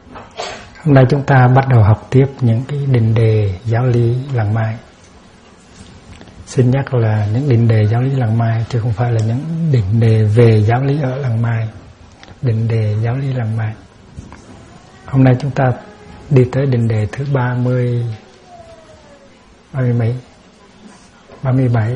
Hôm nay chúng ta bắt đầu học tiếp những cái định đề giáo lý Làng Mai. Xin nhắc là những định đề giáo lý Làng Mai chứ không phải là những định đề về giáo lý ở Làng Mai. Định đề giáo lý Làng Mai. Hôm nay chúng ta đi tới định đề thứ 37.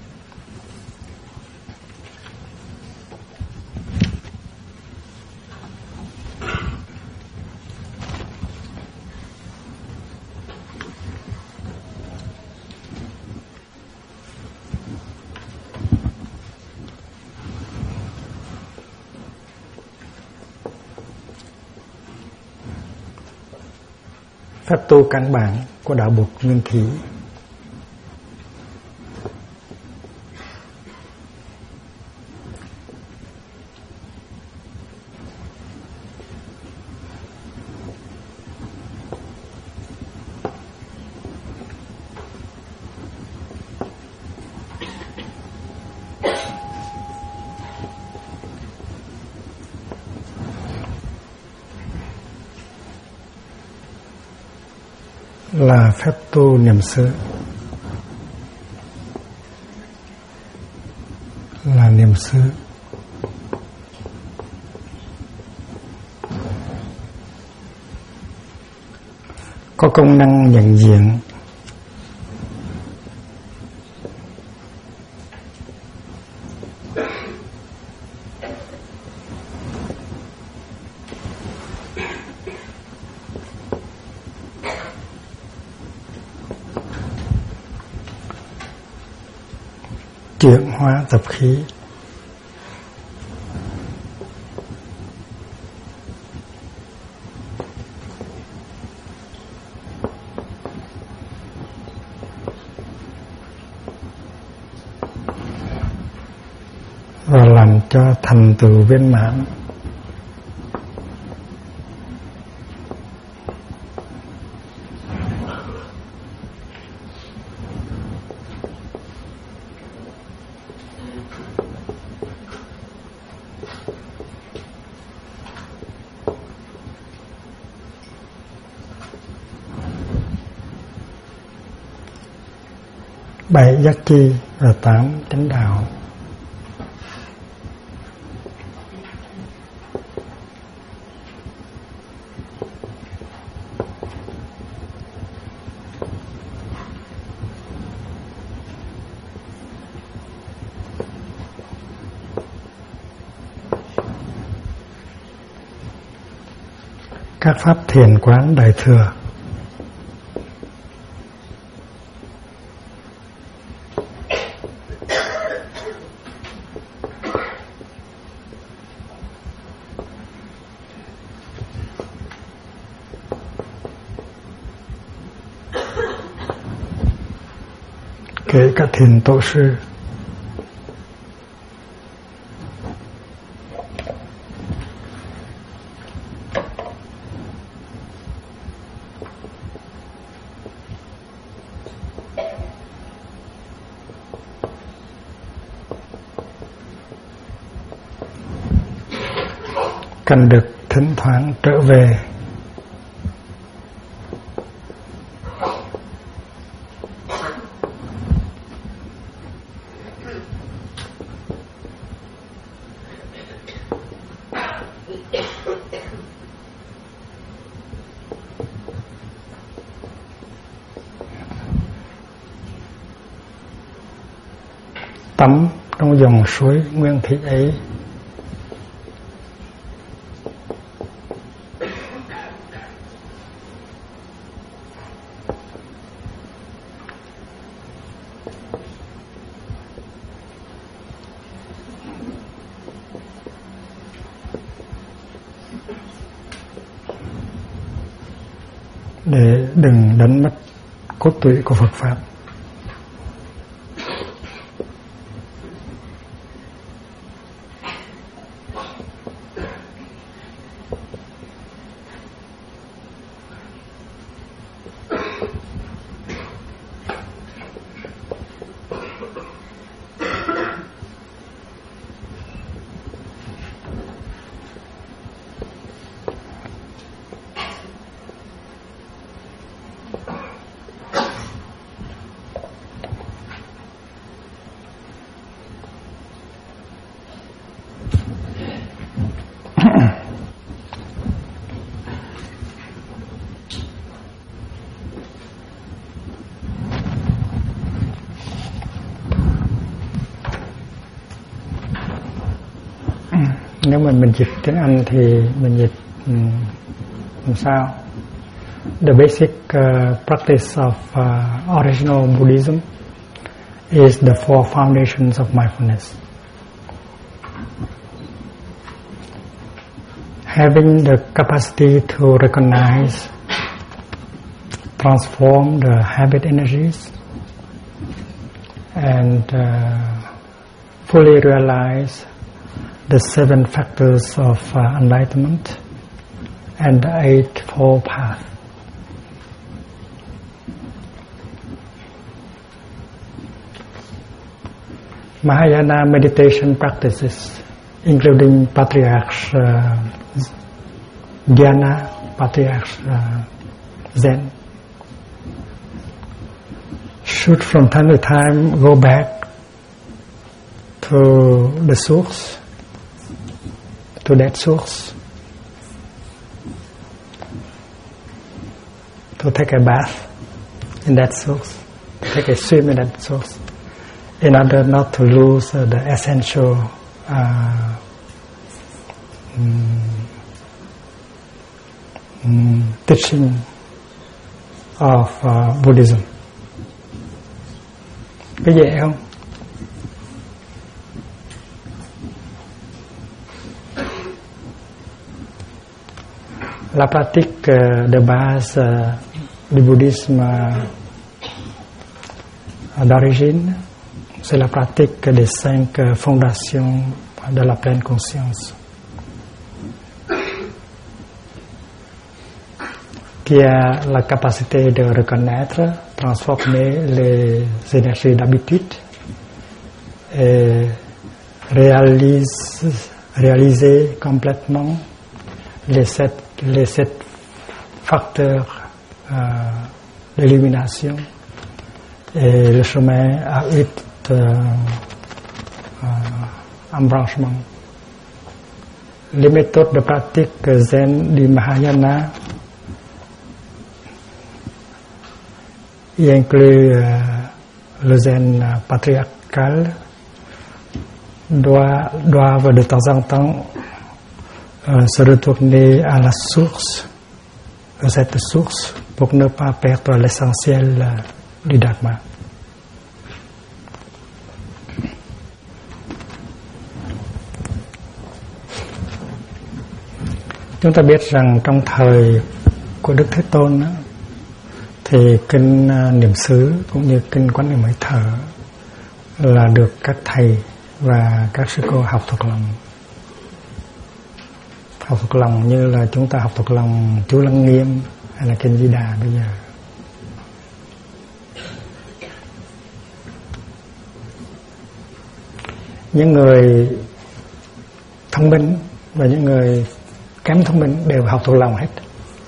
Phép tu căn bản của đạo Bụt Nguyên Thủy. Là phép tu niệm xứ, là niệm xứ. Có công năng nhận diện chuyển hóa tập khí, và làm cho thành tựu viên mãn. Bảy giác chi và 8 chánh đạo. Các pháp thiền quán đại thừa. Kể cả thiền tổ sư. Cần được thỉnh thoảng trở về tắm trong dòng suối nguyên thủy ấy. Để đừng đánh mất cốt tủy của Phật Pháp. Nếu mà mình dịch tiếng Anh thì mình dịch làm sao? The basic practice of original Buddhism is the four foundations of mindfulness. Having the capacity to recognize, transform the habit energies, and fully realize the 7 factors of enlightenment and the 8-fold path. Mahayana meditation practices, including Patriarch Dhyana, Patriarch Zen, should from time to time go back to the source, to that source, to take a bath in that source, to take a swim in that source, in order not to lose the essential teaching of Buddhism. Có dễ không? La pratique de base du bouddhisme d'origine, c'est la pratique des 5 fondations de la pleine conscience, qui a la capacité de reconnaître, transformer les énergies d'habitude et réaliser complètement les 7 facteurs d'illumination et le chemin à 8 embranchements. Les méthodes de pratique zen du Mahayana y inclut le zen patriarcal, doivent de temps en temps se retourner à la source, à cette source, pour ne pas perdre l'essentiel du Dharma. Chúng ta biết rằng trong thời của Đức Thế Tôn đó, thì kinh Niệm xứ cũng như kinh Quán Niệm Hơi Thở là được các thầy và các sư cô học thuộc lòng. Học thuộc lòng như là chúng ta học thuộc lòng chú Lăng Nghiêm hay là kinh Di Đà bây giờ. Những người thông minh và những người kém thông minh đều học thuộc lòng hết.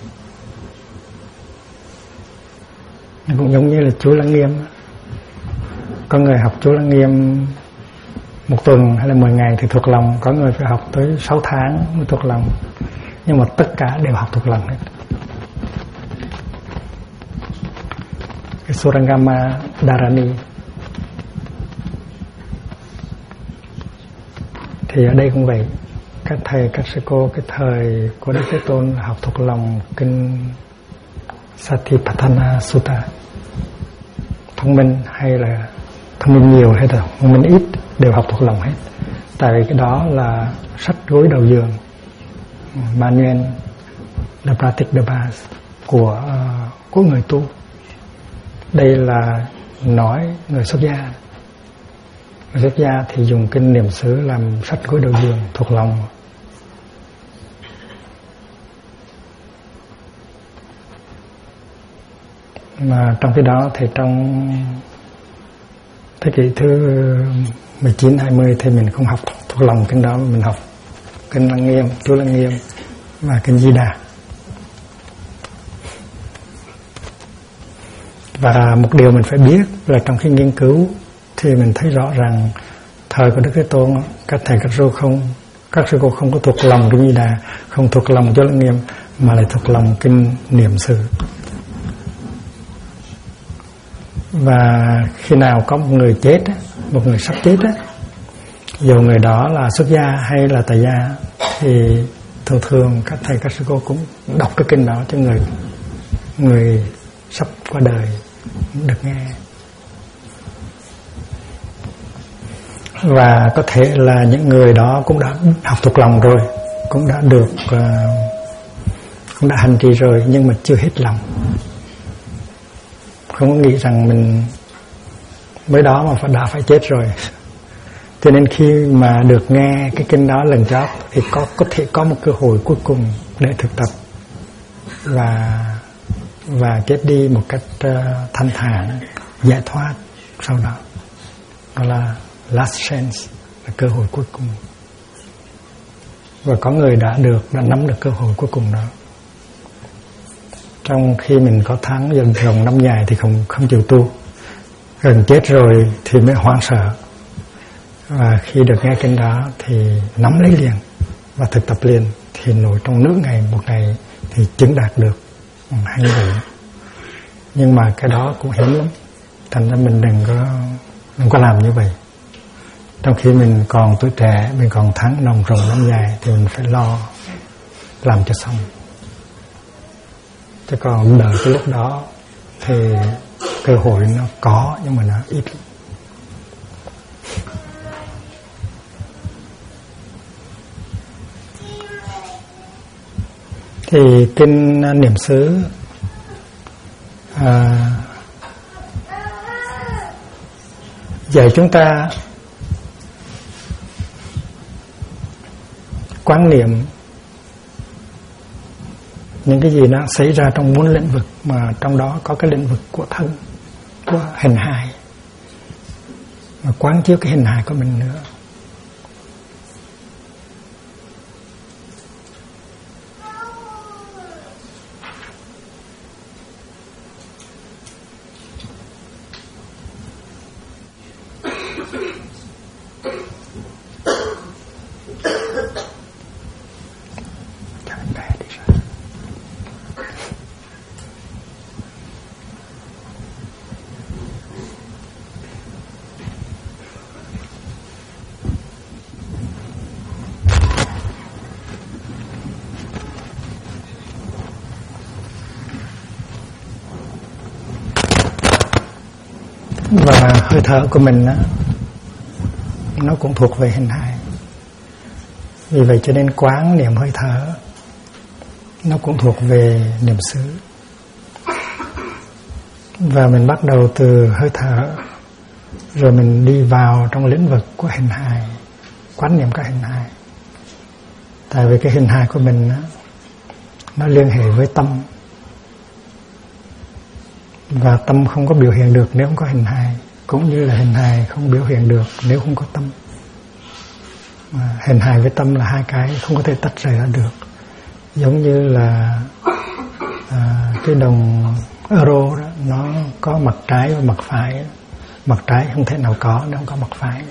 Cũng giống như là chú Lăng Nghiêm, có người học chú Lăng Nghiêm 1 tuần hay là 10 ngày thì thuộc lòng, có người phải học tới 6 tháng mới thuộc lòng, nhưng mà tất cả đều học thuộc lòng hết. Cái Surangama Dharani thì ở đây cũng vậy, các thầy các sư cô cái thời của Đức Thế Tôn học thuộc lòng kinh Satipatthana Sutta. Thông minh hay là thông minh nhiều hay là thông minh ít đều học thuộc lòng hết, tại vì cái đó là sách gối đầu giường, manual de pratique de base của người tu. Đây là nói người xuất gia. Người xuất gia thì dùng kinh Niệm xứ làm sách gối đầu giường thuộc lòng. Mà trong khi đó thì trong thế kỷ thứ 19-20 thì mình không học thuộc lòng kinh đó, mình học kinh Lăng Nghiêm, chú Lăng Nghiêm và kinh Di Đà. Và một điều mình phải biết là trong khi nghiên cứu thì mình thấy rõ rằng thời của Đức Thế Tôn, các thầy các sư cô không có thuộc lòng kinh Di Đà, không thuộc lòng chú Lăng Nghiêm, mà lại thuộc lòng kinh Niệm xứ. Và khi nào có một người chết, một người sắp chết, dù người đó là xuất gia hay là tại gia, thì thường thường các thầy các sư cô cũng đọc cái kinh đó cho người sắp qua đời được nghe. Và có thể là những người đó cũng đã học thuộc lòng rồi, cũng đã được cũng đã hành trì rồi, nhưng mà chưa hết lòng, không có nghĩ rằng mình mới đó mà đã phải chết rồi. Cho nên khi mà được nghe cái kinh đó lần chót thì có thể có một cơ hội cuối cùng để thực tập và chết đi một cách thanh thản, giải thoát sau đó. Đó là last chance, là cơ hội cuối cùng. Và có người đã nắm được cơ hội cuối cùng đó. Trong khi mình có tháng rồng năm dài thì không chịu tu, gần chết rồi thì mới hoảng sợ. Và khi được nghe kinh đó thì nắm lấy liền và thực tập liền, thì nổi trong nửa ngày, một ngày thì chứng đạt được hay như vậy. Nhưng mà cái đó cũng hiếm lắm, thành ra mình đừng có làm như vậy. Trong khi mình còn tuổi trẻ, mình còn tháng rồng năm dài thì mình phải lo làm cho xong. Chứ còn đợi cái lúc đó thì cơ hội nó có, nhưng mà nó ít. Thì kinh Niệm xứ dạy chúng ta quán niệm những cái gì nó xảy ra trong bốn lĩnh vực, mà trong đó có cái lĩnh vực của thân, của hình hài, mà quán chiếu cái hình hài của mình nữa. Và hơi thở của mình đó, nó cũng thuộc về hình hài. Vì vậy cho nên quán niệm hơi thở nó cũng thuộc về niệm xứ. Và mình bắt đầu từ hơi thở, rồi mình đi vào trong lĩnh vực của hình hài, quán niệm các hình hài. Tại vì cái hình hài của mình đó, nó liên hệ với tâm, và tâm không có biểu hiện được nếu không có hình hài, cũng như là hình hài không biểu hiện được nếu không có tâm. Hình hài với tâm là hai cái không có thể tách rời ra được. Giống như là cái đồng euro đó, nó có mặt trái và mặt phải. Mặt trái không thể nào có nếu không có mặt phải.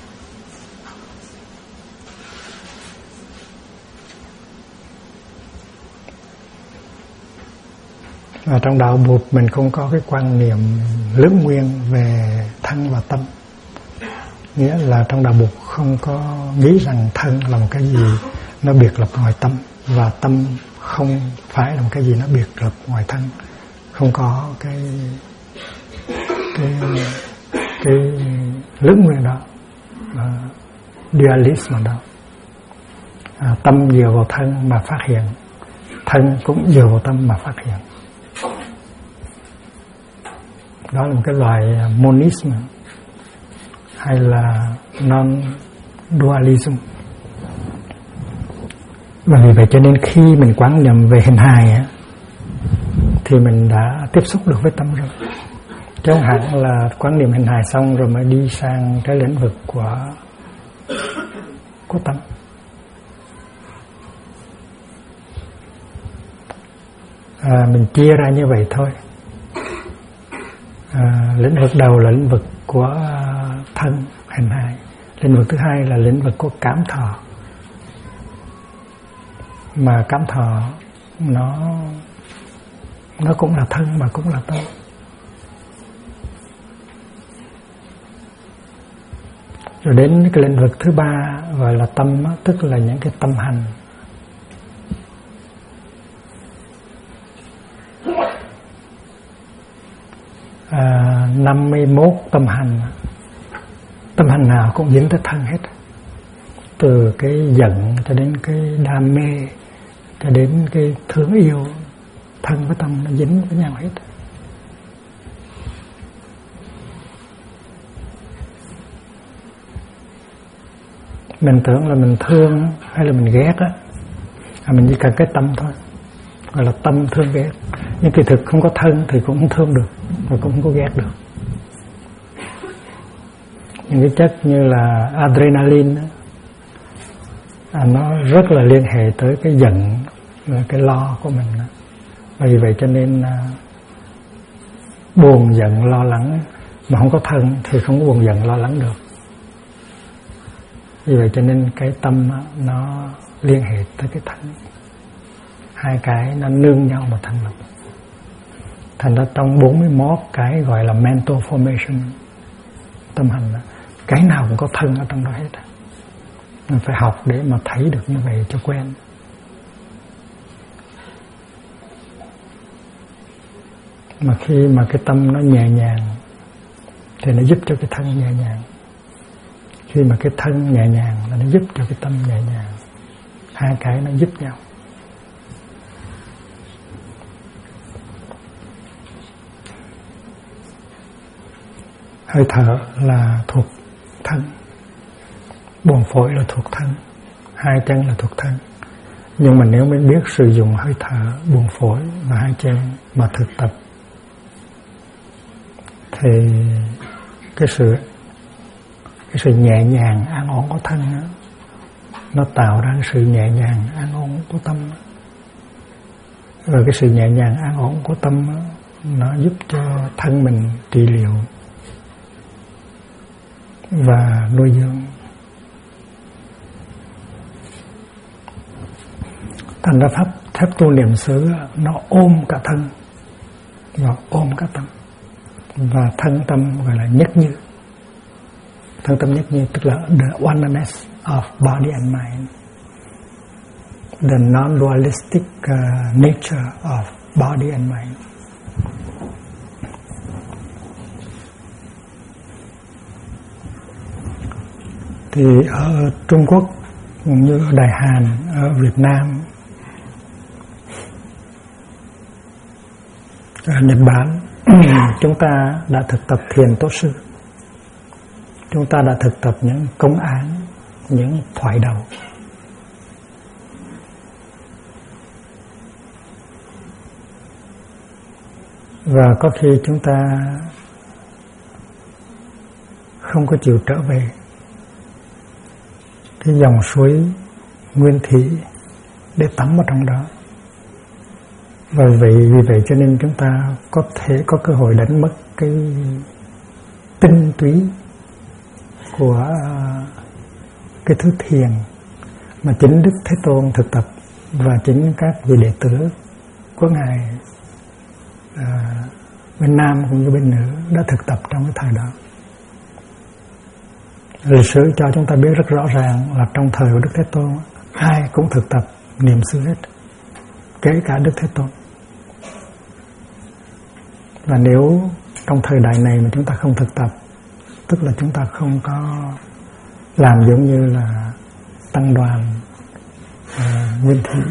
Và trong đạo Bụt mình không có cái quan niệm lưỡng nguyên về thân và tâm. Nghĩa là trong đạo Bụt không có nghĩ rằng thân là một cái gì nó biệt lập ngoài tâm, và tâm không phải là một cái gì nó biệt lập ngoài thân. Không có cái lưỡng nguyên đó, dualism đó. Tâm dựa vào thân mà phát hiện, thân cũng dựa vào tâm mà phát hiện. Đó là một cái loại monism hay là non-dualism. Và vì vậy cho nên khi mình quán niệm về hình hài thì mình đã tiếp xúc được với tâm rồi. Chứ không hẳn là quán niệm hình hài xong rồi mới đi sang cái lĩnh vực của tâm. Mình chia ra như vậy thôi. Lĩnh vực đầu là lĩnh vực của thân, hình hài. Lĩnh vực thứ hai là lĩnh vực của cảm thọ. Mà cảm thọ nó cũng là thân mà cũng là tâm. Rồi đến cái lĩnh vực thứ ba gọi là tâm, tức là những cái tâm hành, 51 tâm hành. Tâm hành nào cũng dính tới thân hết, từ cái giận cho đến cái đam mê cho đến cái thương yêu, thân với tâm nó dính với nhau hết. Mình tưởng là mình thương hay là mình ghét á, mình chỉ cần cái tâm thôi, gọi là tâm thương ghét. Nhưng kỳ thực không có thân thì cũng không thương được, và cũng không có ghét được. Những cái chất như là adrenaline nó rất là liên hệ tới cái giận, là cái lo của mình. Vì vậy cho nên buồn giận lo lắng mà không có thân thì không có buồn giận lo lắng được. Vì vậy cho nên cái tâm nó liên hệ tới cái thân, hai cái nó nương nhau mà thành lập. Thành ra trong 41 cái gọi là mental formation, tâm hành, cái nào cũng có thân ở trong đó hết. Mình phải học để mà thấy được như vậy cho quen. Mà khi mà cái tâm nó nhẹ nhàng thì nó giúp cho cái thân nhẹ nhàng. Khi mà cái thân nhẹ nhàng là nó giúp cho cái tâm nhẹ nhàng. Hai cái nó giúp nhau. Hơi thở là thuộc thân, buồng phổi là thuộc thân, hai chân là thuộc thân. Nhưng mà nếu mình biết sử dụng hơi thở, buồng phổi và hai chân mà thực tập thì cái sự nhẹ nhàng an ổn của thân đó, nó tạo ra cái sự nhẹ nhàng an ổn của tâm. Rồi cái sự nhẹ nhàng an ổn của tâm đó, nó giúp cho thân mình trị liệu và nuôi dưỡng. Thành ra pháp tu niệm xứ nó ôm cả thân, nó ôm cả tâm. Và thân tâm gọi là nhất như. Thân tâm nhất như tức là the oneness of body and mind, the non-dualistic nature of body and mind. Thì ở Trung Quốc cũng như ở Đài Hàn, ở Việt Nam, ở Nhật Bản, chúng ta đã thực tập thiền tốt sư. Chúng ta đã thực tập những công án, những thoại đầu. Và có khi chúng ta không có chịu trở về cái dòng suối nguyên thủy để tắm ở trong đó. Và vì vậy cho nên chúng ta có thể có cơ hội đánh mất cái tinh túy của cái thứ thiền mà chính Đức Thế Tôn thực tập và chính các vị đệ tử của Ngài bên nam cũng như bên nữ đã thực tập trong cái thời đó. Lịch sử cho chúng ta biết rất rõ ràng là trong thời của Đức Thế Tôn ai cũng thực tập niệm xứ hết, kể cả Đức Thế Tôn. Và nếu trong thời đại này mà chúng ta không thực tập, tức là chúng ta không có làm giống như là tăng đoàn nguyên thủy,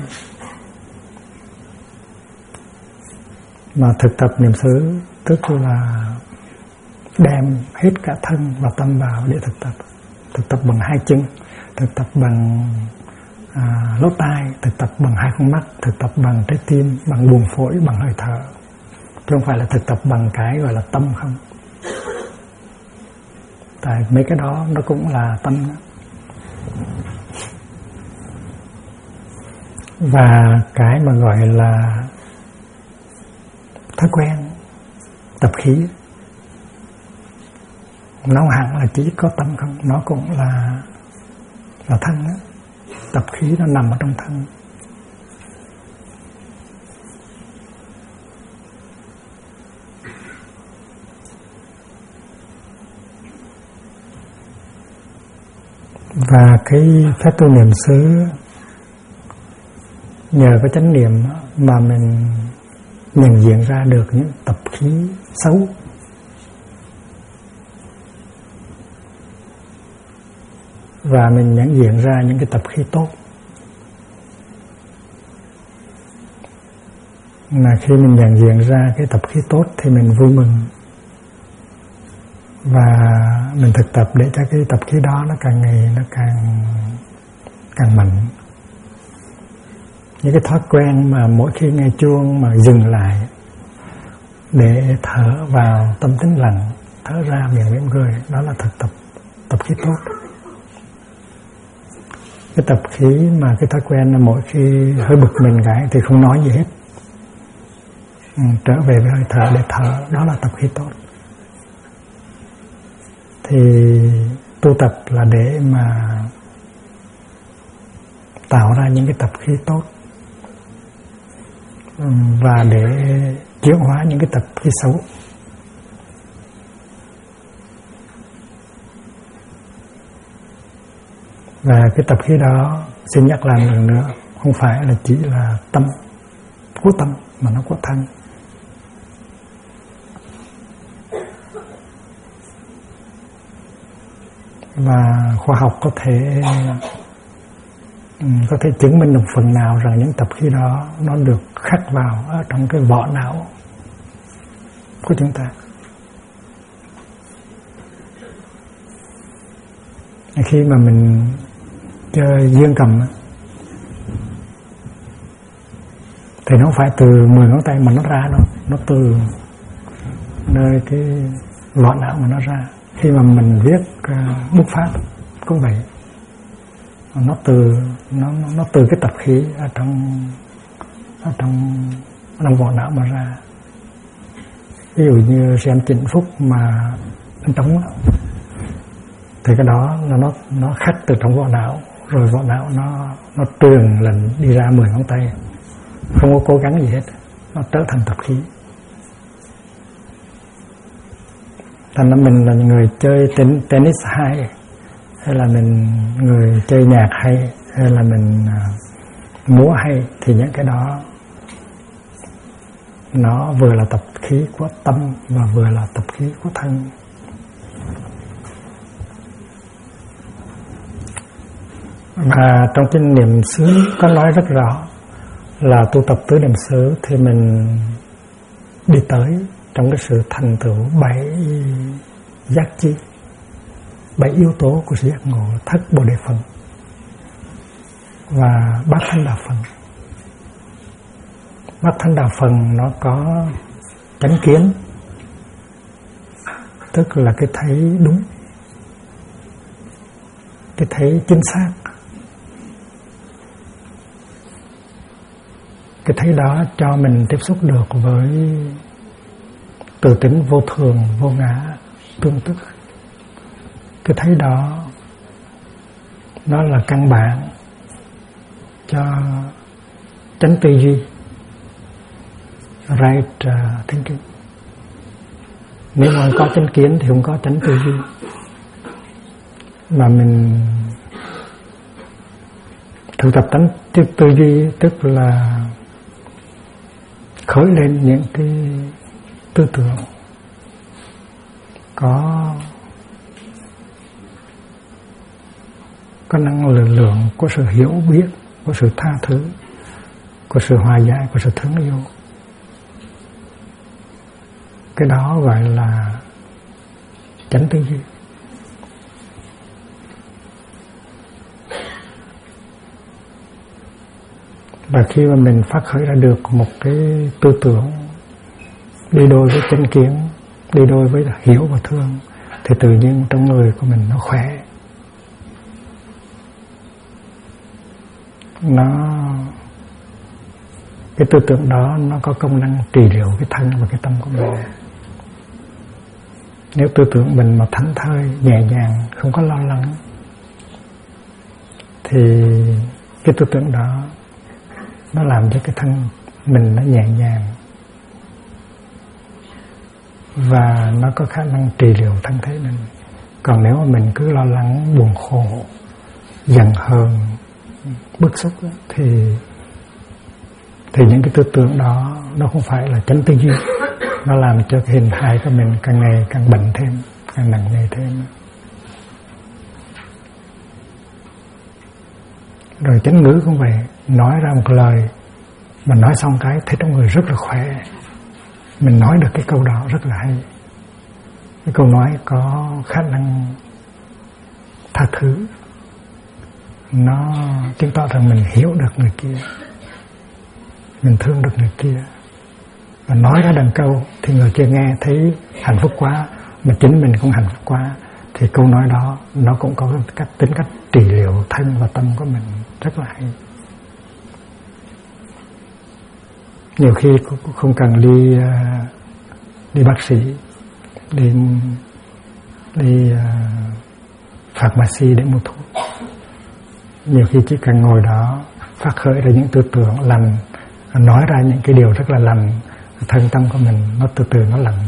mà thực tập niệm xứ tức là đem hết cả thân và tâm vào để thực tập bằng hai chân, thực tập bằng lỗ tai, thực tập bằng hai con mắt, thực tập bằng trái tim, bằng buồng phổi, bằng hơi thở, chứ không phải là thực tập bằng cái gọi là tâm không. Tại mấy cái đó nó cũng là tâm đó. Và cái mà gọi là thói quen tập khí, nó hẳn là chỉ có tâm không, nó cũng là thân đó. Tập khí nó nằm ở trong thân. Và cái phép tu niệm xứ nhờ có chánh niệm mà mình nhận diện ra được những tập khí xấu và mình nhận diện ra những cái tập khí tốt. Mà khi mình nhận diện ra cái tập khí tốt thì mình vui mừng, và mình thực tập để cho cái tập khí đó nó càng ngày nó càng mạnh. Những cái thói quen mà mỗi khi nghe chuông mà dừng lại để thở vào tâm tĩnh lặng, thở ra miệng mỉm cười, đó là thực tập khí tốt. Cái tập khí mà cái thói quen là mỗi khi hơi bực mình cái thì không nói gì hết, trở về với hơi thở để thở, đó là tập khí tốt. Thì tu tập là để mà tạo ra những cái tập khí tốt, và để chuyển hóa những cái tập khí xấu. Và cái tập khí đó, xin nhắc lại lần nữa, không phải là chỉ là tâm, của tâm, mà nó của thân. Và khoa học có thể chứng minh được phần nào rằng những tập khí đó nó được khắc vào ở trong cái vỏ não của chúng ta. Khi mà mình chơi dương cầm thì nó không phải từ 10 ngón tay mà nó ra đâu, nó từ nơi cái vỏ não mà nó ra. Khi mà mình viết bút pháp cũng vậy, nó từ cái tập khí ở trong vỏ não mà ra. Ví dụ như xem Chỉnh Phúc mà anh trống thì cái đó là nó khắc từ trong vỏ não, rồi vỏ não nó truyền lần đi ra 10 ngón tay, không có cố gắng gì hết, nó trở thành tập khí. Thành ra mình là người chơi tennis hay, hay là mình người chơi nhạc hay, hay là mình múa hay, thì những cái đó nó vừa là tập khí của tâm và vừa là tập khí của thân. Và trong kinh niệm xứ có nói rất rõ là tu tập tứ niệm xứ thì mình đi tới trong cái sự thành tựu 7 giác chi, 7 yếu tố của sự giác ngộ: thất bồ đề phần và bát thánh đạo phần. Bát thánh đạo phần nó có chánh kiến, tức là cái thấy đúng, cái thấy chính xác. Cái thấy đó cho mình tiếp xúc được với từ tính vô thường, vô ngã, tương tức. Cái thấy đó nó là căn bản cho chánh tư duy, right thinking. Nếu mà có chánh kiến thì không có chánh tư duy. Mà mình thực tập tánh tư duy tức là khởi lên những cái tư tưởng có năng lượng của sự hiểu biết, của sự tha thứ, của sự hòa giải, của sự thương yêu. Cái đó gọi là chánh tư duy. Và khi mà mình phát khởi ra được một cái tư tưởng đi đôi với chánh kiến, đi đôi với hiểu và thương, thì tự nhiên trong người của mình nó khỏe. Cái tư tưởng đó nó có công năng trị liệu cái thân và cái tâm của mình. Nếu tư tưởng mình mà thảnh thơi, nhẹ nhàng, không có lo lắng, thì cái tư tưởng đó nó làm cho cái thân mình nó nhẹ nhàng, và nó có khả năng trị liệu thân thể mình. Còn nếu mà mình cứ lo lắng, buồn khổ, giận hờn, bức xúc thì những cái tư tưởng đó nó không phải là chánh tư duy, nó làm cho cái hình hài của mình càng ngày càng bệnh thêm, càng nặng nề thêm. Rồi chánh ngữ cũng vậy, nói ra một lời mà nói xong cái thấy trong người rất là khỏe. Mình nói được cái câu đó rất là hay. Cái câu nói có khả năng tha thứ, nó chứng tỏ rằng mình hiểu được người kia, mình thương được người kia. Và nói ra đằng câu thì người kia nghe thấy hạnh phúc quá, mà chính mình cũng hạnh phúc quá, thì câu nói đó nó cũng có tính cách trị liệu thân và tâm của mình rất là hay. Nhiều khi cũng không cần đi bác sĩ, đi pharmacy để mua thuốc. Nhiều khi chỉ cần ngồi đó phát khởi ra những tư tưởng lành, nói ra những cái điều rất là lành, thân tâm của mình nó từ từ nó lành.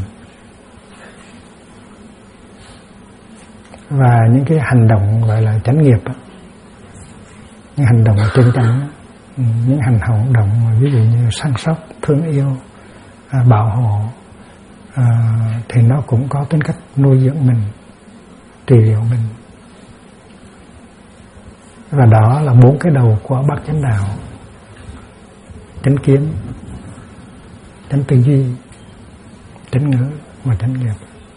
Và những cái hành động gọi là chánh nghiệp, những hành động chân chánh, những hành động ví dụ như săn sóc, thương yêu, bảo hộ, thì nó cũng có tính cách nuôi dưỡng mình, trị liệu mình. Và đó là 4 cái đầu của bát chánh đạo: chánh kiến, chánh tư duy, chánh ngữ và chánh nghiệp.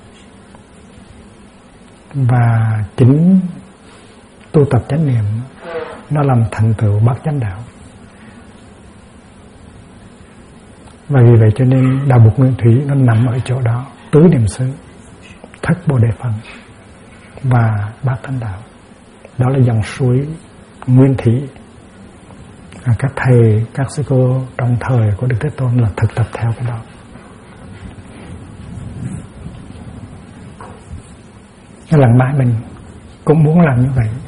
Và chính tu tập chánh niệm nó làm thành tựu bát chánh đạo. Và vì vậy cho nên đạo Bụt Nguyên Thủy nó nằm ở chỗ đó: tứ niệm xứ, thất bồ đề phần và bát chánh đạo. Đó là dòng suối nguyên thủy. Các thầy, các sư cô trong thời của Đức Thế Tôn là thực tập theo cái đó. Cái lần mãi mình cũng muốn làm như vậy.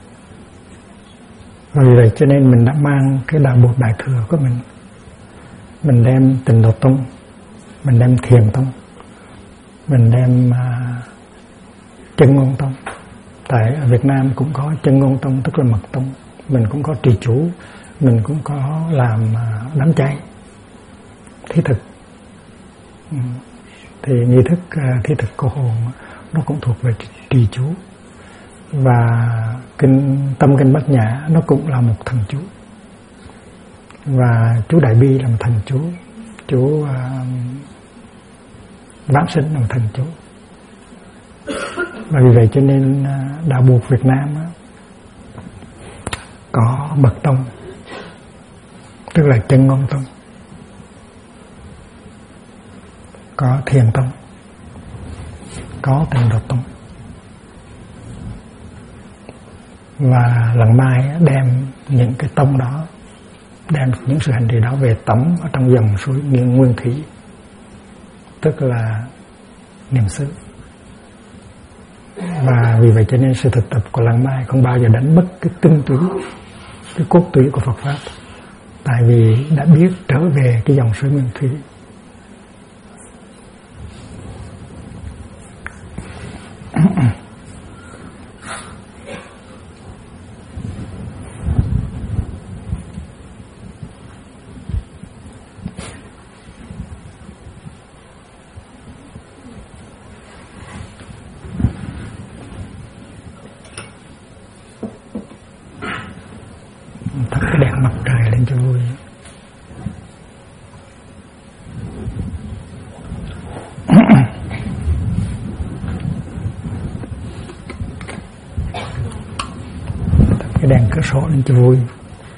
Và vì vậy cho nên mình đã mang cái đạo Bụt Đại Thừa của mình. Mình đem Tịnh Độ Tông, mình đem Thiền Tông, mình đem Chân Ngôn Tông. Tại ở Việt Nam cũng có Chân Ngôn Tông, tức là Mật Tông. Mình cũng có trì chú, mình cũng có làm đám cháy thí thực. Thì nghi thức thí thực cô hồn nó cũng thuộc về trì chú. Và tâm kinh Bát Nhã nó cũng là một thần chú. Và chú Đại Bi là một thần chú, chú Vãng Sinh là một thần chú. Và vì vậy cho nên đạo Bụt Việt Nam có Mật Tông, tức là Chân Ngôn Tông, có Thiền Tông, có Tịnh Độ Tông. Và lần mai đem những cái tông đó, đem những sự hành trì đó về tắm ở trong dòng suối Nguyên Thủy, tức là niệm xứ. Và vì vậy cho nên sự thực tập của lần mai không bao giờ đánh mất cái tinh túy, cái cốt tủy của Phật Pháp. Tại vì đã biết trở về cái dòng suối Nguyên Thủy. Thắp cái đèn mặt trời lên cho vui. Thắp cái đèn cửa sổ lên cho vui.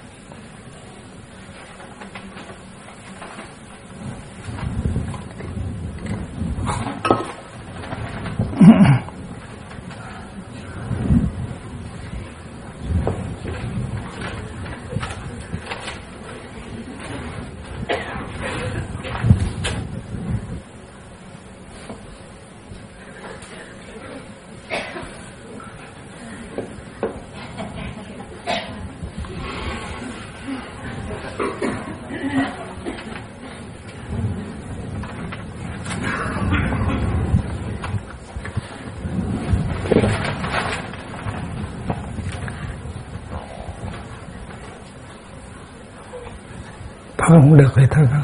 Thôi không được thì thôi đó.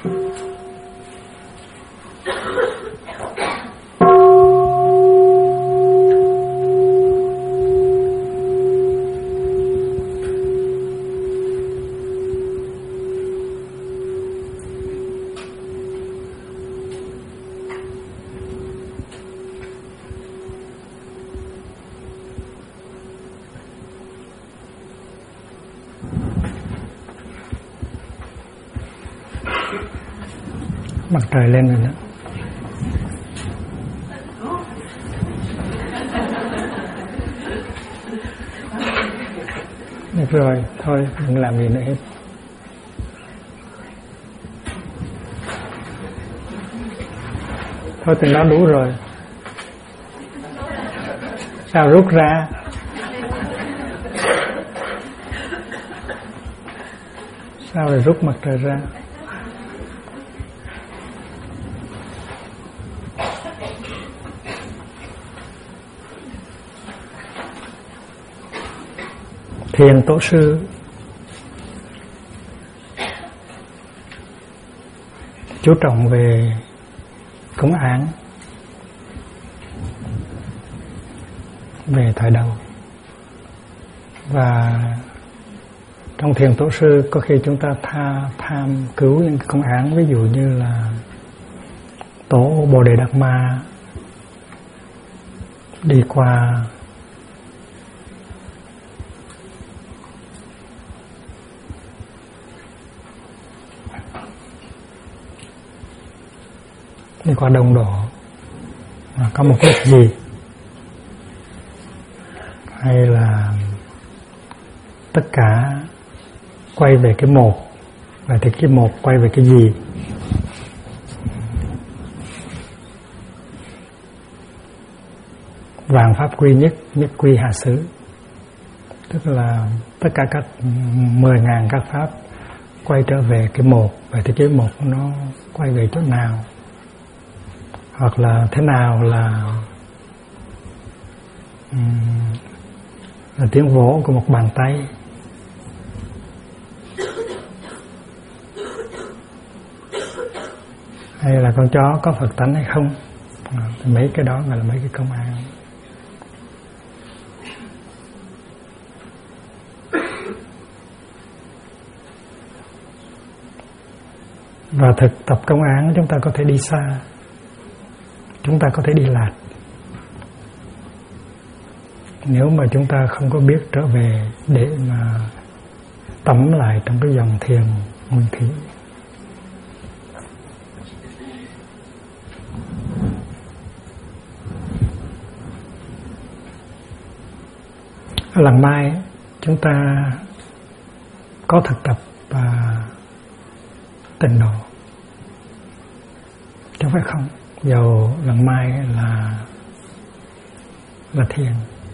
Mặt trời lên rồi đó. Được rồi, thôi đừng làm gì nữa hết. Thôi từng đó đủ rồi. Sao rút ra? Sao lại rút mặt trời ra? Thiền tổ sư chú trọng về cúng án, về thời đầu. Và trong thiền tổ sư có khi chúng ta tham cứu những công án, ví dụ như là tổ Bồ Đề Đạt Ma đi qua Đông Đỏ có mục đích gì, hay là tất cả quay về cái một, và thì cái một quay về cái gì. Vạn pháp quy nhất, nhất quy hạ xứ, tức là tất cả các 10.000 các pháp quay trở về cái một, vậy thì cái một nó quay về chỗ nào, hoặc là thế nào là tiếng vỗ của một bàn tay, hay là con chó có Phật tánh hay không. Mấy cái đó gọi là mấy cái công án. Và thực tập công án chúng ta có thể đi xa, chúng ta có thể đi lạc. Nếu mà chúng ta không có biết trở về để mà tắm lại trong cái dòng thiền nguyên thủy. Ở Làng Mai chúng ta có thực tập tịnh độ, chứ phải không? Dầu Làng Mai là thiền.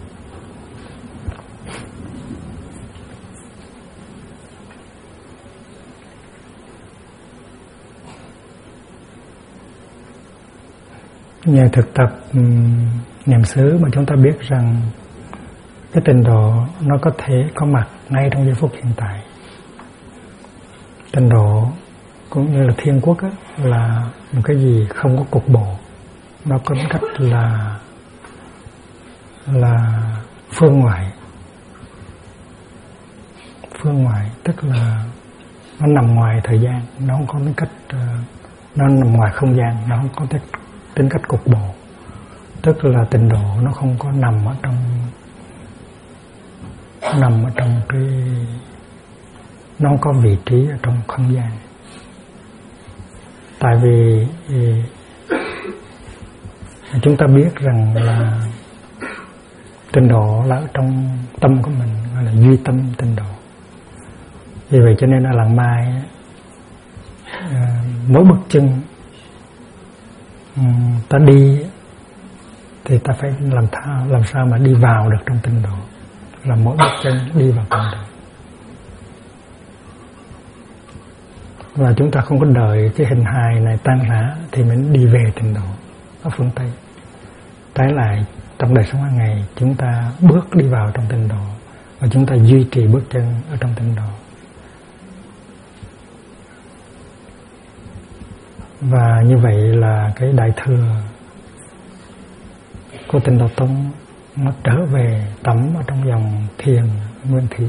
Nhờ thực tập niệm xứ mà chúng ta biết rằng cái tịnh độ nó có thể có mặt ngay trong giây phút hiện tại. Tịnh độ cũng như là thiên quốc á, là một cái gì không có cục bộ, nó có cách là phương ngoại, tức là nó nằm ngoài thời gian, nó không có cái cách, nó nằm ngoài không gian, nó không có tính cách cục bộ. Tức là tịnh độ nó không có nằm ở trong cái, nó không có vị trí ở trong không gian. Tại vì chúng ta biết rằng là tịnh độ là ở trong tâm của mình, gọi là duy tâm tịnh độ. Vì vậy cho nên ở Làng Mai mỗi bước chân ta đi thì ta phải làm sao mà đi vào được trong tịnh độ, là mỗi bước chân đi vào tịnh độ. Và chúng ta không có đợi cái hình hài này tan rã thì mình đi về tịnh độ ở phương Tây. Trái lại, trong đời sống hàng ngày chúng ta bước đi vào trong tịnh độ và chúng ta duy trì bước chân ở trong tịnh độ. Và như vậy là cái đại thừa của Tịnh Độ Tông nó trở về tắm ở trong dòng thiền nguyên thủy,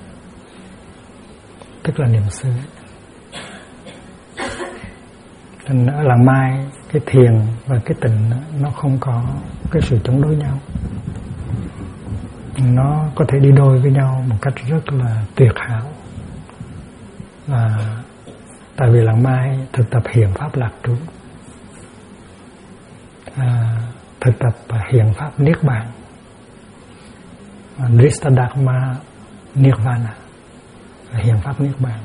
tức là niệm xứ. Nên ở làng Mai, cái thiền và cái tịnh nó không có cái sự chống đối nhau, nó có thể đi đôi với nhau một cách rất là tuyệt hảo. Và tại vì làng Mai thực tập hiện pháp lạc trú, thực tập hiện pháp niết bàn, Dristadharma Nirvana, hiện pháp niết bàn.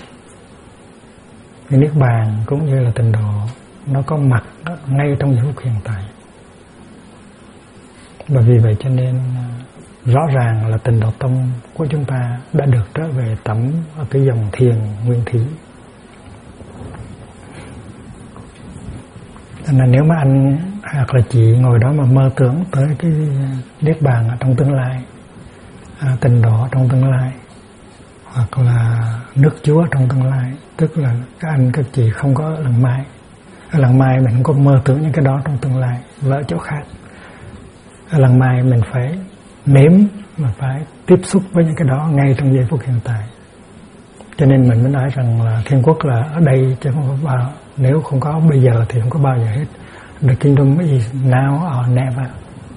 Cái niết bàn cũng như là tịnh độ nó có mặt ngay trong giây phút hiện tại. Và vì vậy cho nên rõ ràng là Tịnh Độ Tông của chúng ta đã được trở về tắm ở cái dòng thiền nguyên thủy. Nên là nếu mà anh hoặc là chị ngồi đó mà mơ tưởng tới cái niết bàn ở trong tương lai, tịnh độ trong tương lai, hoặc là nước Chúa trong tương lai, tức là các anh các chị không có làng Mai. Ở làng Mai mình không có mơ tưởng những cái đó trong tương lai, và ở chỗ khác. Ở làng Mai mình phải nếm, mà phải tiếp xúc với những cái đó ngay trong giây phút hiện tại. Cho nên mình mới nói rằng là thiên quốc là ở đây chứ không có bao. Nếu không có bây giờ thì không có bao giờ hết. The kingdom is now or never.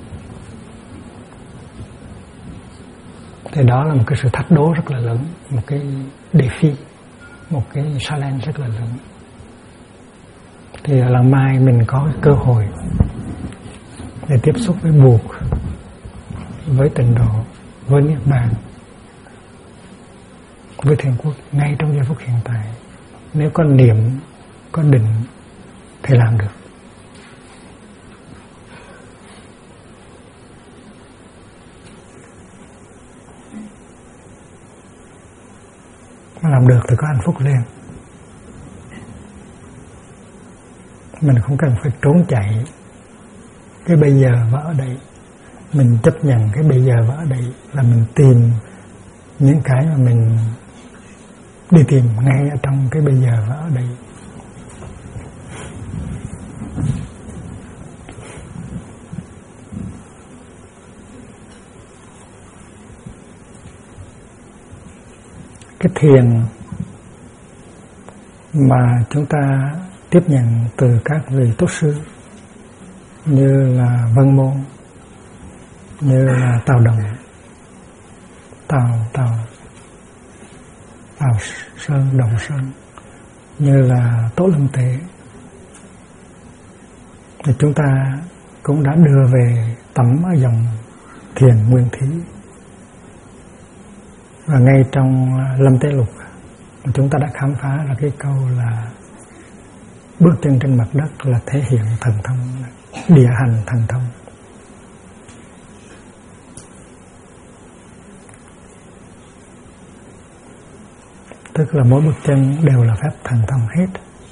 Thì đó là một cái sự thách đố rất là lớn, một cái đề phi, một cái challenge rất là lớn. Thì ở làng Mai mình có cái cơ hội để tiếp xúc với buộc, với tịnh độ, với niết bàn, với thiên quốc ngay trong giây phút hiện tại. Nếu có niệm, có định thì làm được. Mà làm được thì có hạnh phúc liền. Mình không cần phải trốn chạy cái bây giờ và ở đây. Mình chấp nhận cái bây giờ và ở đây là mình tìm những cái mà mình đi tìm ngay ở trong cái bây giờ và ở đây. Cái thiền mà chúng ta tiếp nhận từ các vị tốt sư như là Vân Môn, như là Tào Đồng, Tào Sơn, Đồng Sơn, như là Tố Lâm Tế, thì chúng ta cũng đã đưa về tắm ở dòng thiền nguyên thủy. Và ngay trong Lâm Tế Lục chúng ta đã khám phá ra cái câu là bước chân trên mặt đất là thể hiện thần thông, địa hành thần thông. Tức là mỗi bước chân đều là phép thần thông hết.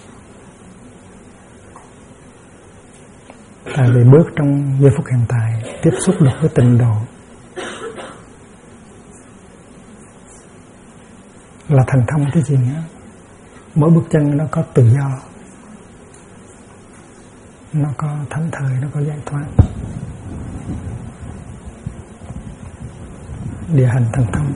Tại vì bước trong giây phút hiện tại, tiếp xúc được với tịnh độ là thần thông cái gì nữa. Mỗi bước chân nó có tự do, nó có thánh thời, nó có giải thoát. Địa hành thần thông.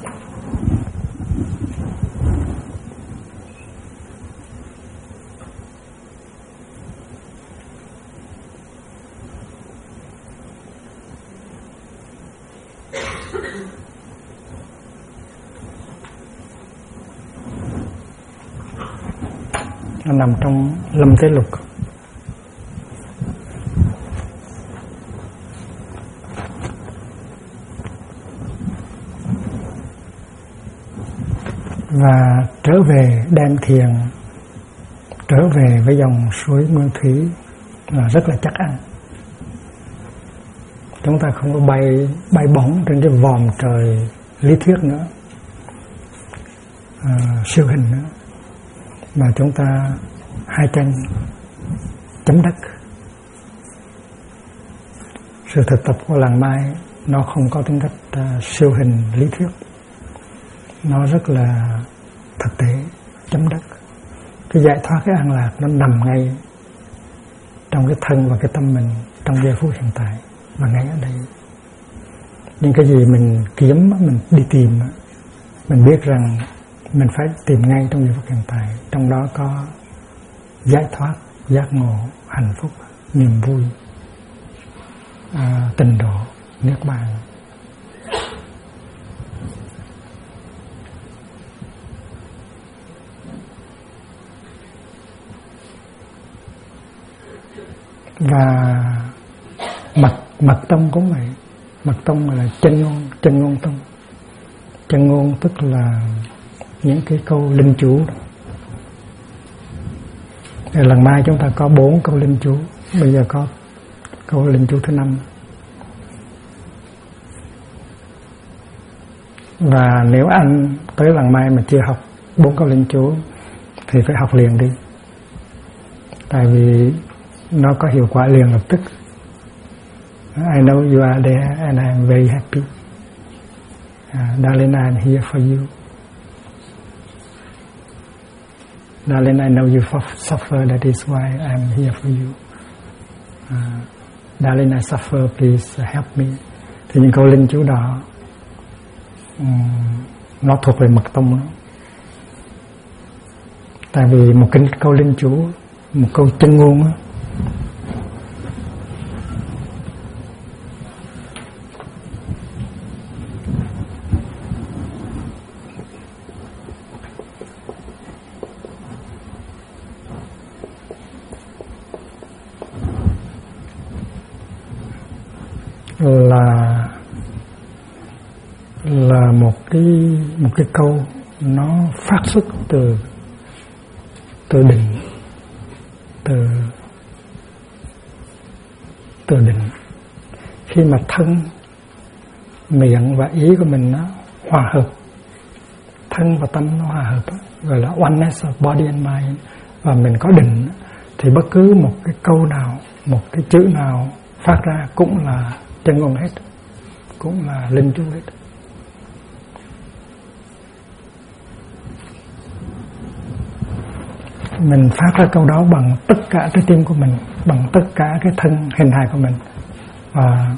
Nó nằm trong Lâm Tế Lục. Và trở về đem thiền, trở về với dòng suối nguyên thủy là rất là chắc ăn. Chúng ta không có bay bổng trên cái vòm trời lý thuyết nữa, siêu hình nữa, mà chúng ta hai chân chấm đất. Sự thực tập của làng Mai nó không có tính cách siêu hình lý thuyết, nó rất là thực tế, chấm đất. Cái giải thoát, cái an lạc nó nằm ngay trong cái thân và cái tâm mình trong giây phút hiện tại và ngay ở đây. Nhưng cái gì mình kiếm, mình đi tìm, mình biết rằng mình phải tìm ngay trong giây phút hiện tại. Trong đó có giải thoát, giác ngộ, hạnh phúc, niềm vui, tịnh độ, niết bàn. Và mật tông cũng vậy. Mật tông là chân ngôn tông. Chân ngôn tức là những cái câu linh chú. Lần mai chúng ta có 4 câu linh chú, bây giờ có câu linh chú thứ 5. Và nếu anh tới lần mai mà chưa học 4 câu linh chú thì phải học liền đi. Tại vì nó có hiệu quả liền lập tức. I know you are there and I am very happy. Darling, I am here for you. Darling, I know you suffer, that is why I am here for you. Darling, I suffer, please help me. Thì những câu linh chú đó nó thuộc về mật tông đó. Tại vì một cái câu linh chú, một câu chân ngôn đó, là một cái câu nó phát xuất từ định, từ định. Khi mà thân, miệng và ý của mình nó hòa hợp, thân và tâm nó hòa hợp, gọi là oneness of body and mind, và mình có định, thì bất cứ một cái câu nào, một cái chữ nào phát ra cũng là chân ngôn hết, cũng là linh chú hết. Mình phát ra câu đó bằng tất cả trái tim của mình, bằng tất cả cái thân hình hài của mình, và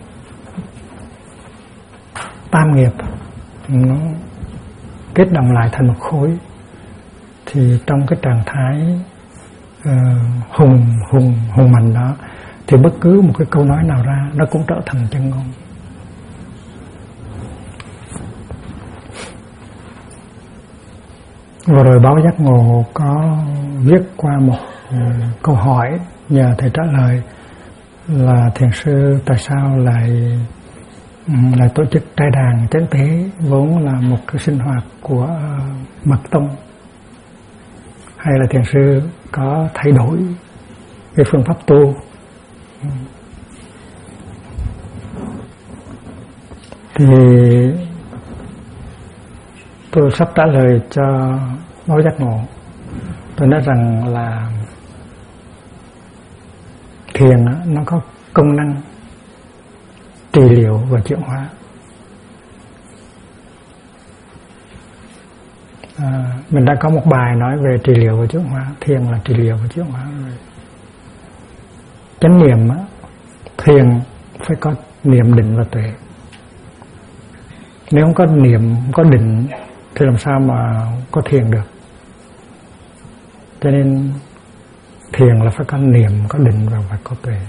tam nghiệp nó kết đồng lại thành một khối. Thì trong cái trạng thái hùng mạnh đó, thì bất cứ một cái câu nói nào ra nó cũng trở thành chân ngôn. Vừa rồi báo giác ngộ có viết qua một câu hỏi nhờ thầy trả lời là thiền sư tại sao lại tổ chức trai đàn chánh tế, vốn là một cái sinh hoạt của mật tông, hay là thiền sư có thay đổi cái phương pháp tu. Thì tôi sắp trả lời cho báo giác ngộ. Tôi nói rằng là thiền nó có công năng trị liệu và chuyển hóa. Mình đã có một bài nói về trị liệu và chuyển hóa. Thiền là trị liệu và chuyển hóa rồi. Chánh niệm á, thiền phải có niệm, định và tuệ. Nếu không có niệm, không có định thì làm sao mà có thiền được. Cho nên thiền là phải có niệm, có định và phải có tuệ.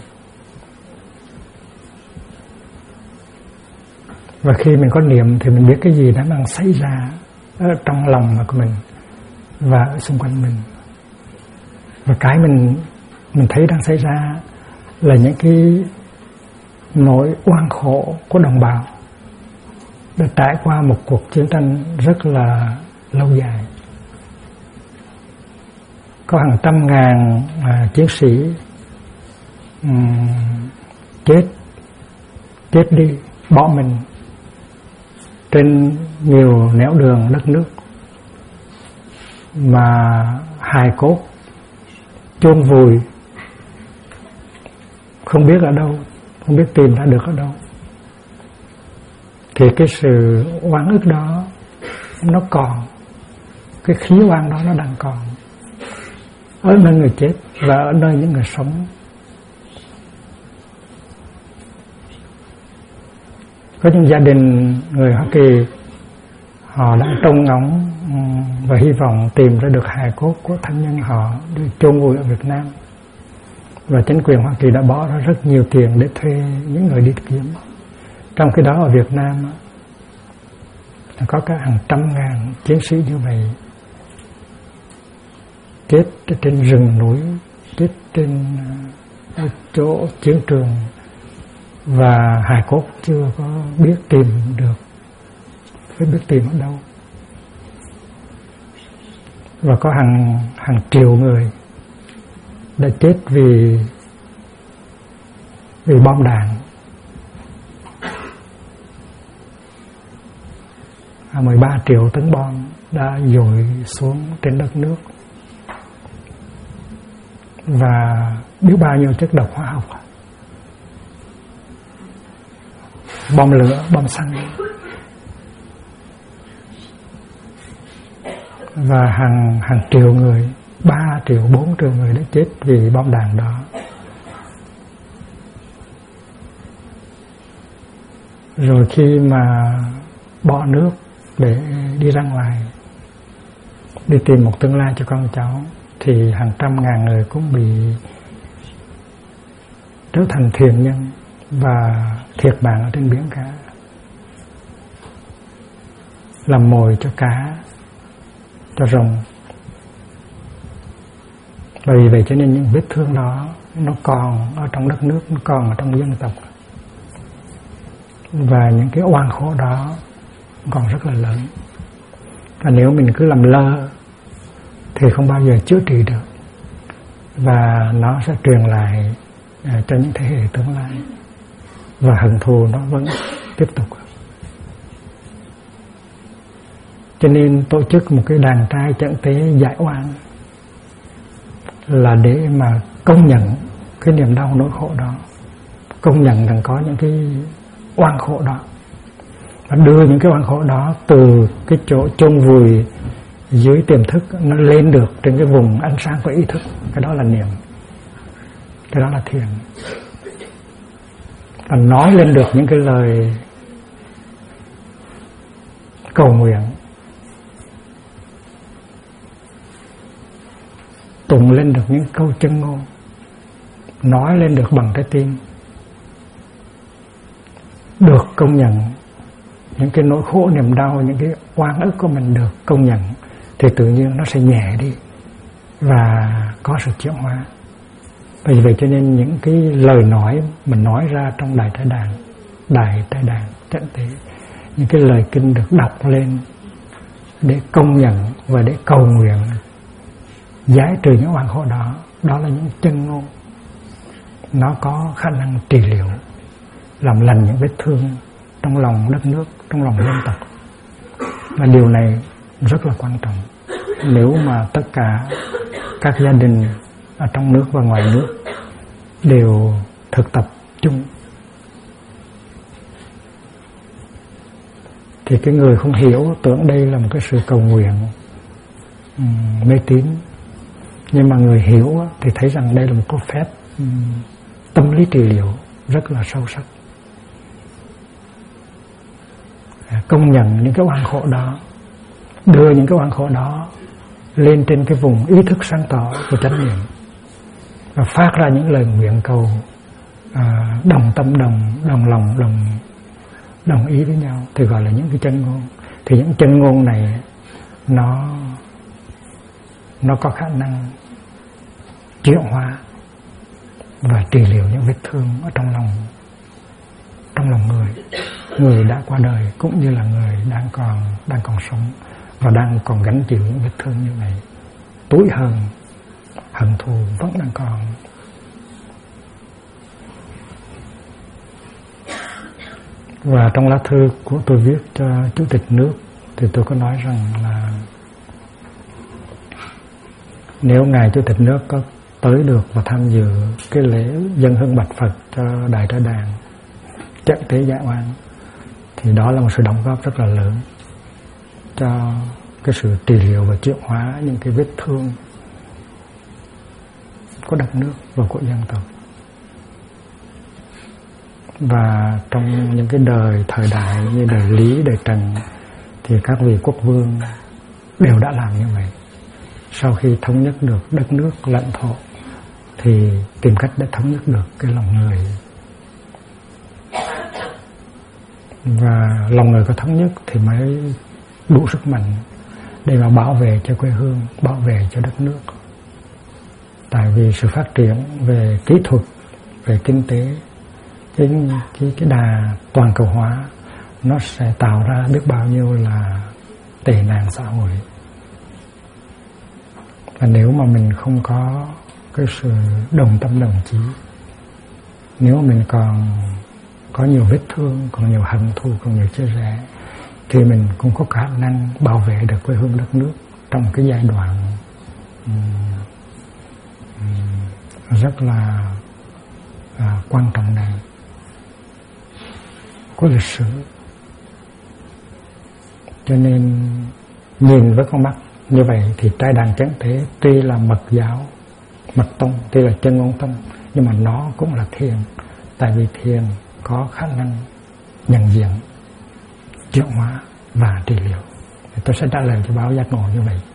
Và khi mình có niệm thì mình biết cái gì đã đang xảy ra ở trong lòng của mình và ở xung quanh mình. Và cái mình thấy đang xảy ra là những cái nỗi oan khổ của đồng bào đã trải qua một cuộc chiến tranh rất là lâu dài. Có hàng trăm ngàn chiến sĩ chết đi, bỏ mình trên nhiều nẻo đường đất nước, mà hài cốt chôn vùi không biết ở đâu, không biết tìm ra được ở đâu. Thì cái sự oán ức đó nó còn, cái khí oan đó nó đang còn. ở nơi người chết và ở nơi những người sống. Có những gia đình người Hoa Kỳ họ đang trông ngóng và hy vọng tìm ra được hài cốt của thân nhân họ được chôn vùi ở Việt Nam, và chính quyền Hoa Kỳ đã bỏ ra rất nhiều tiền để thuê những người đi kiếm. Trong khi đó ở Việt Nam có cả hàng trăm ngàn chiến sĩ như vậy chết trên rừng núi, chết trên chỗ chiến trường, và hài cốt chưa có biết tìm được, phải biết tìm ở đâu. Và có hàng triệu người đã chết vì bom đạn. 13 triệu tấn bom đã dội xuống trên đất nước, và biết bao nhiêu chất độc hóa học, bom lửa, bom xăng, và hàng triệu người, 3 triệu, 4 triệu người đã chết vì bom đạn đó. Rồi khi mà bỏ nước để đi ra ngoài, đi tìm một tương lai cho con cháu, thì hàng trăm ngàn người cũng bị trở thành thuyền nhân và thiệt mạng ở trên biển cả, làm mồi cho cá, cho rồng. Vì vậy cho nên những vết thương đó nó còn ở trong đất nước, nó còn ở trong dân tộc, và những cái oan khổ đó còn rất là lớn. Và nếu mình cứ làm lơ thì không bao giờ chữa trị được, và nó sẽ truyền lại cho những thế hệ tương lai, và hận thù nó vẫn tiếp tục. Cho nên tổ chức một cái đàn trai chẩn tế giải oan là để mà công nhận cái niềm đau nỗi khổ đó, công nhận rằng có những cái oan khổ đó, và đưa những cái oan khổ đó từ cái chỗ chôn vùi dưới tiềm thức nó lên được trên cái vùng ánh sáng của ý thức. Cái đó là niệm, cái đó là thiền. Và nói lên được những cái lời cầu nguyện, tụng lên được những câu chân ngôn, nói lên được bằng trái tim, được công nhận những cái nỗi khổ niềm đau, những cái oan ức của mình được công nhận, thì tự nhiên nó sẽ nhẹ đi và có sự chuyển hóa. Vì vậy cho nên những cái lời nói mình nói ra trong đại trái đàn chánh tế, những cái lời kinh được đọc lên để công nhận và để cầu nguyện giải trừ những oan khổ đó, đó là những chân ngôn. Nó có khả năng trị liệu, làm lành những vết thương trong lòng đất nước, trong lòng dân tộc. Và điều này rất là quan trọng. Nếu mà tất cả các gia đình ở trong nước và ngoài nước đều thực tập chung, thì cái người không hiểu tưởng đây là một cái sự cầu nguyện mê tín, nhưng mà người hiểu thì thấy rằng đây là một cái phép tâm lý trị liệu rất là sâu sắc. Công nhận những cái oan khổ đó, đưa những cái oan khổ đó lên trên cái vùng ý thức sáng tỏ của chánh niệm, và phát ra những lời nguyện cầu đồng tâm, đồng lòng, đồng ý với nhau, thì gọi là những cái chân ngôn. Thì những chân ngôn này nó có khả năng chuyển hóa và trị liệu những vết thương ở trong lòng người đã qua đời, cũng như là người đang còn sống và đang còn gánh chịu những vết thương như vậy. Tủi hận thù vẫn đang còn. Và trong lá thư của tôi viết cho Chủ tịch nước thì tôi có nói rằng là nếu ngài Chủ tịch nước có tới được và tham dự cái lễ dâng hương bạch Phật cho Đại Trái Đàn chẩn tế giải oan, thì đó là một sự đóng góp rất là lớn cho cái sự trị liệu và chuyển hóa những cái vết thương của đất nước và của dân tộc. Và trong những cái thời đại như đời Lý, đời Trần thì các vị quốc vương đều đã làm như vậy. Sau khi thống nhất được đất nước, lãnh thổ thì tìm cách để thống nhất được cái lòng người. Và lòng người có thống nhất thì mới đủ sức mạnh để mà bảo vệ cho quê hương, bảo vệ cho đất nước. Tại vì sự phát triển về kỹ thuật, về kinh tế, cái đà toàn cầu hóa nó sẽ tạo ra biết bao nhiêu là tệ nạn xã hội. Và nếu mà mình không có cái sự đồng tâm đồng chí, nếu mà mình còn có nhiều vết thương, còn nhiều hận thù, còn nhiều chia rẽ, thì mình cũng có khả năng bảo vệ được quê hương đất nước trong cái giai đoạn rất là quan trọng này của lịch sử. Cho nên nhìn với con mắt như vậy thì Trai Đàn Chánh Thế tuy là mật giáo, mật tông, tuy là chân ngôn tông, nhưng mà nó cũng là thiền. Tại vì thiền có khả năng nhận diện, chuyển hóa và trị liệu. Tôi sẽ trả lời cho báo giác ngộ như vậy.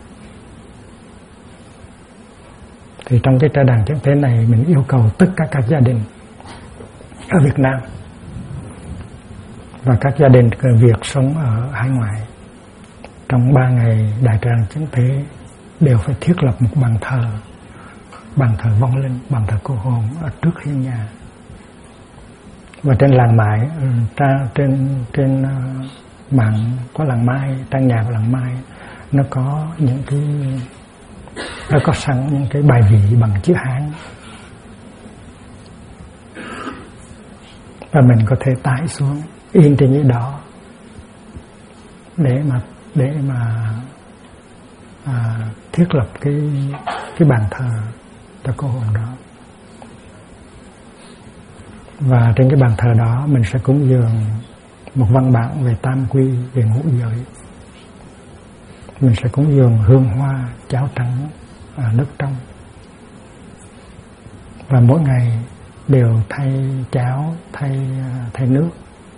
Thì trong cái Trai Đàn Chánh Thế này mình yêu cầu tất cả các gia đình ở Việt Nam và các gia đình người Việt sống ở hải ngoại trong 3 ngày Đại Trai Đàn Chánh Thế đều phải thiết lập một bàn thờ vong linh, bàn thờ cô hồn ở trước hiên nhà. Và trên làng Mái, trên mạng có làng Mai, trang nhà của làng Mai, nó có sẵn những cái bài vị bằng chữ Hán. Và mình có thể tải xuống in trên những đó để mà thiết lập cái bàn thờ cho cô hồn đó. Và trên cái bàn thờ đó mình sẽ cúng dường một văn bản về tam quy, về ngũ giới. Mình sẽ cúng dường hương hoa, cháo trắng, nước trong. Và mỗi ngày đều thay cháo, thay nước.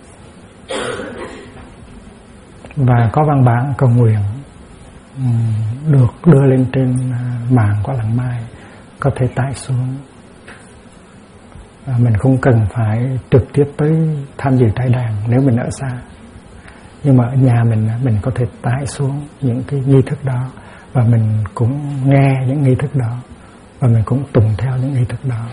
Và có văn bản cầu nguyện được đưa lên trên mạng của làng Mai, có thể tải xuống. Mình không cần phải trực tiếp tới tham dự trai đàn nếu mình ở xa, nhưng mà ở nhà mình có thể tải xuống những cái nghi thức đó, và mình cũng nghe những nghi thức đó, và mình cũng tùng theo những nghi thức đó.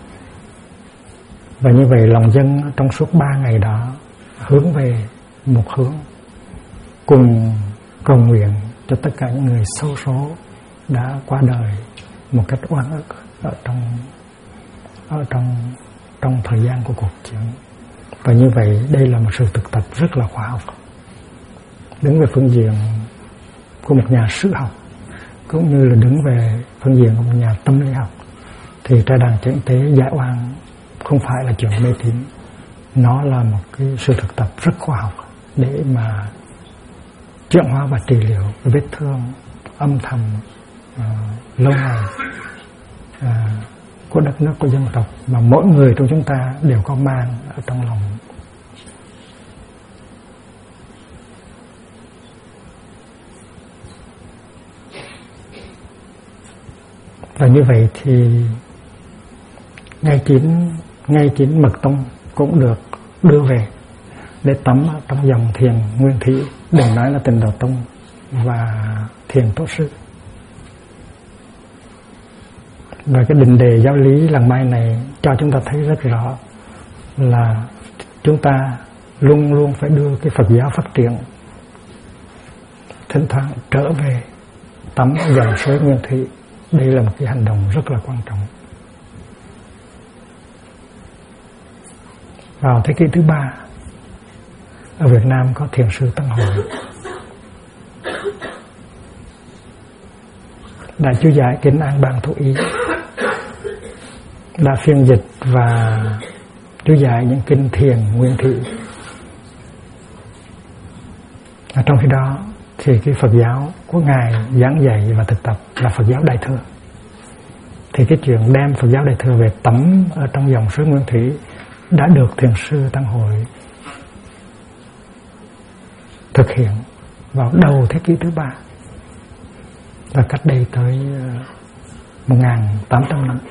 Và như vậy lòng dân trong suốt 3 ngày đó hướng về một hướng, cùng cầu nguyện cho tất cả những người xấu số đã qua đời một cách oan ức ở trong thời gian của cuộc chiến. Và như vậy đây là một sự thực tập rất là khoa học, đứng về phương diện của một nhà sử học cũng như là đứng về phương diện của một nhà tâm lý học. Thì Trai Đàn Chánh Thế giải oan không phải là chuyện mê tín, nó là một cái sự thực tập rất khoa học để mà chuyển hóa và trị liệu vết thương âm thầm lâu ngày của đất nước, của dân tộc mà mỗi người trong chúng ta đều có mang ở trong lòng. Và như vậy thì ngay chính mật tông cũng được đưa về để tắm trong dòng thiền nguyên thủy, đừng nói là Tịnh Độ Tông và thiền Tổ Sư. Và cái định đề giáo lý làng Mai này cho chúng ta thấy rất rõ là chúng ta luôn luôn phải đưa cái Phật giáo phát triển, thỉnh thoảng trở về tắm dòng suối nguyên thủy. Đây là một cái hành động rất là quan trọng. Vào thế kỷ thứ 3 ở Việt Nam có thiền sư Tăng Hội đã chú giải kinh An Bang Thụ Ý, đã phiên dịch và chú giải những kinh thiền nguyên thủy. Trong khi đó thì cái Phật giáo của Ngài giảng dạy và thực tập là Phật giáo Đại Thừa. thì cái chuyện đem Phật giáo Đại thừa về tắm ở trong dòng suối Nguyên Thủy đã được thiền sư Tăng Hội thực hiện vào đầu thế kỷ thứ 3, và cách đây tới 1.800 năm.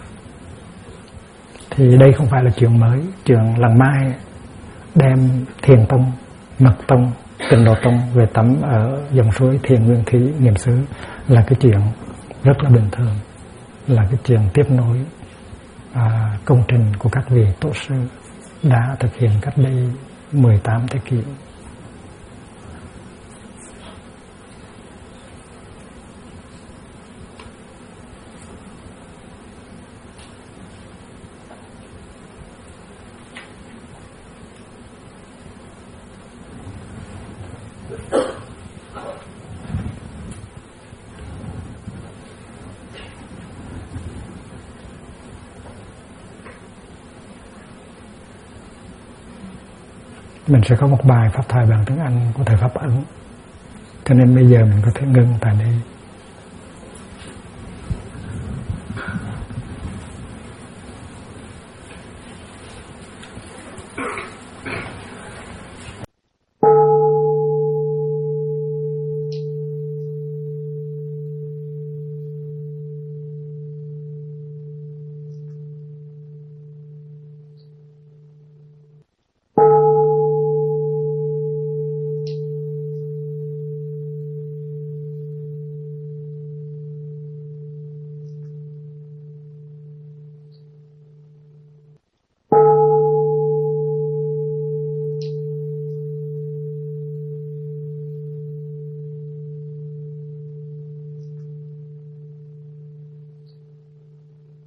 Thì đây không phải là chuyện mới. Chuyện Làng Mai đem Thiền Tông, Mật Tông, Tịnh Độ Tông về tắm ở dòng suối Thiền Nguyên Thủy Niệm xứ là cái chuyện rất là bình thường, là cái chuyện tiếp nối công trình của các vị tổ sư đã thực hiện cách đây 18 thế kỷ. Mình sẽ có một bài pháp thoại bằng tiếng Anh của thầy Pháp Ấn, cho nên bây giờ mình có thể ngưng tại đây.